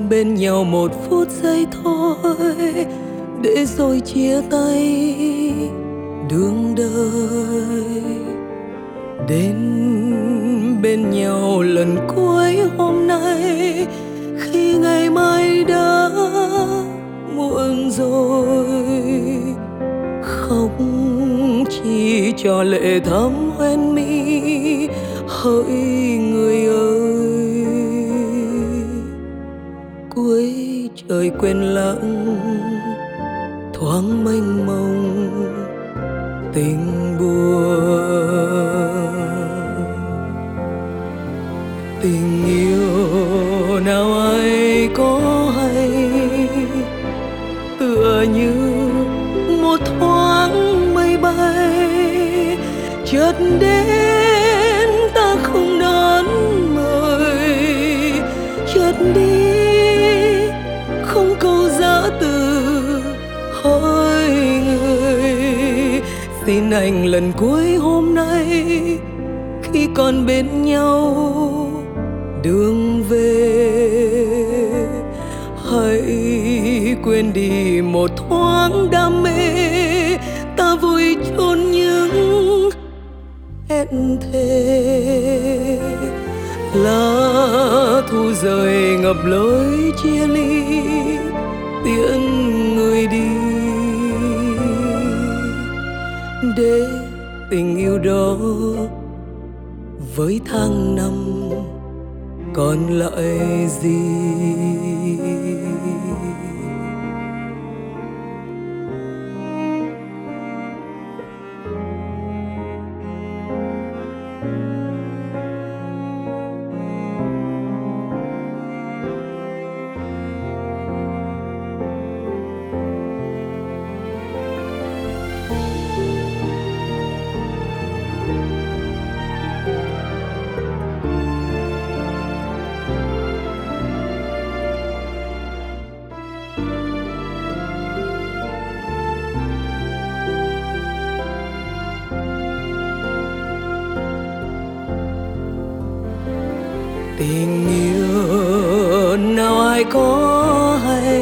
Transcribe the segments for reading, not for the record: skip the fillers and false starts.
bên nhau một phút giây thôi, để rồi chia tay đường đời. Đến bên nhau lần cuối hôm nay, khi ngày mai đã muộn rồi. Khóc chỉ cho lệ thắm hoen mi, hỡi người ơi. Cuối trời quên lãng, thoáng mênh mông tình buồn. Tình yêu nào ai có hay, tựa như một thoáng mây bay, chợt đến ta không đón mời, chợt đi không câu giã từ. Hỡi người, xin anh lần cuối hôm nay, khi còn bên nhau đường về, hãy quên đi một thoáng đam mê. Ta vui chôn những hẹn thề, lá thu rơi ngập lối chia ly, tiễn người đi, để tình yêu đó với tháng năm còn lại gì. Tình yêu nào ai có hay,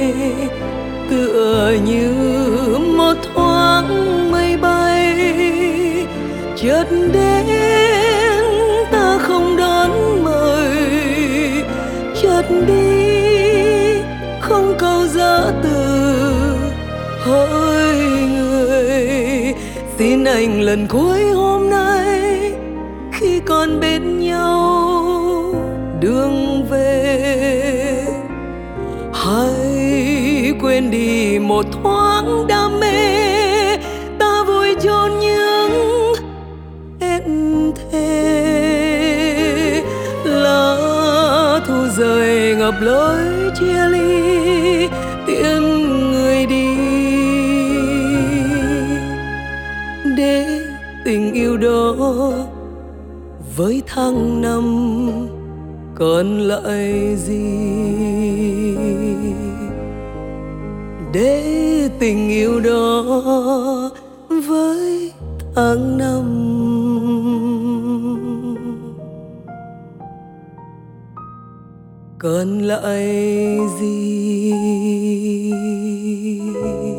tựa như một thoáng mây bay, chợt đến ta không đón mời, chợt đi không câu giã từ. Hỡi người, xin anh lần cuối hôm nay, khi còn bên nhau đường về, hãy quên đi một thoáng đam mê. Ta vui chôn những hẹn thề, lá thu rơi ngập lối chia ly, tiễn người đi, để tình yêu đó với tháng năm còn lại gì. Để tình yêu đó với tháng năm còn lại gì.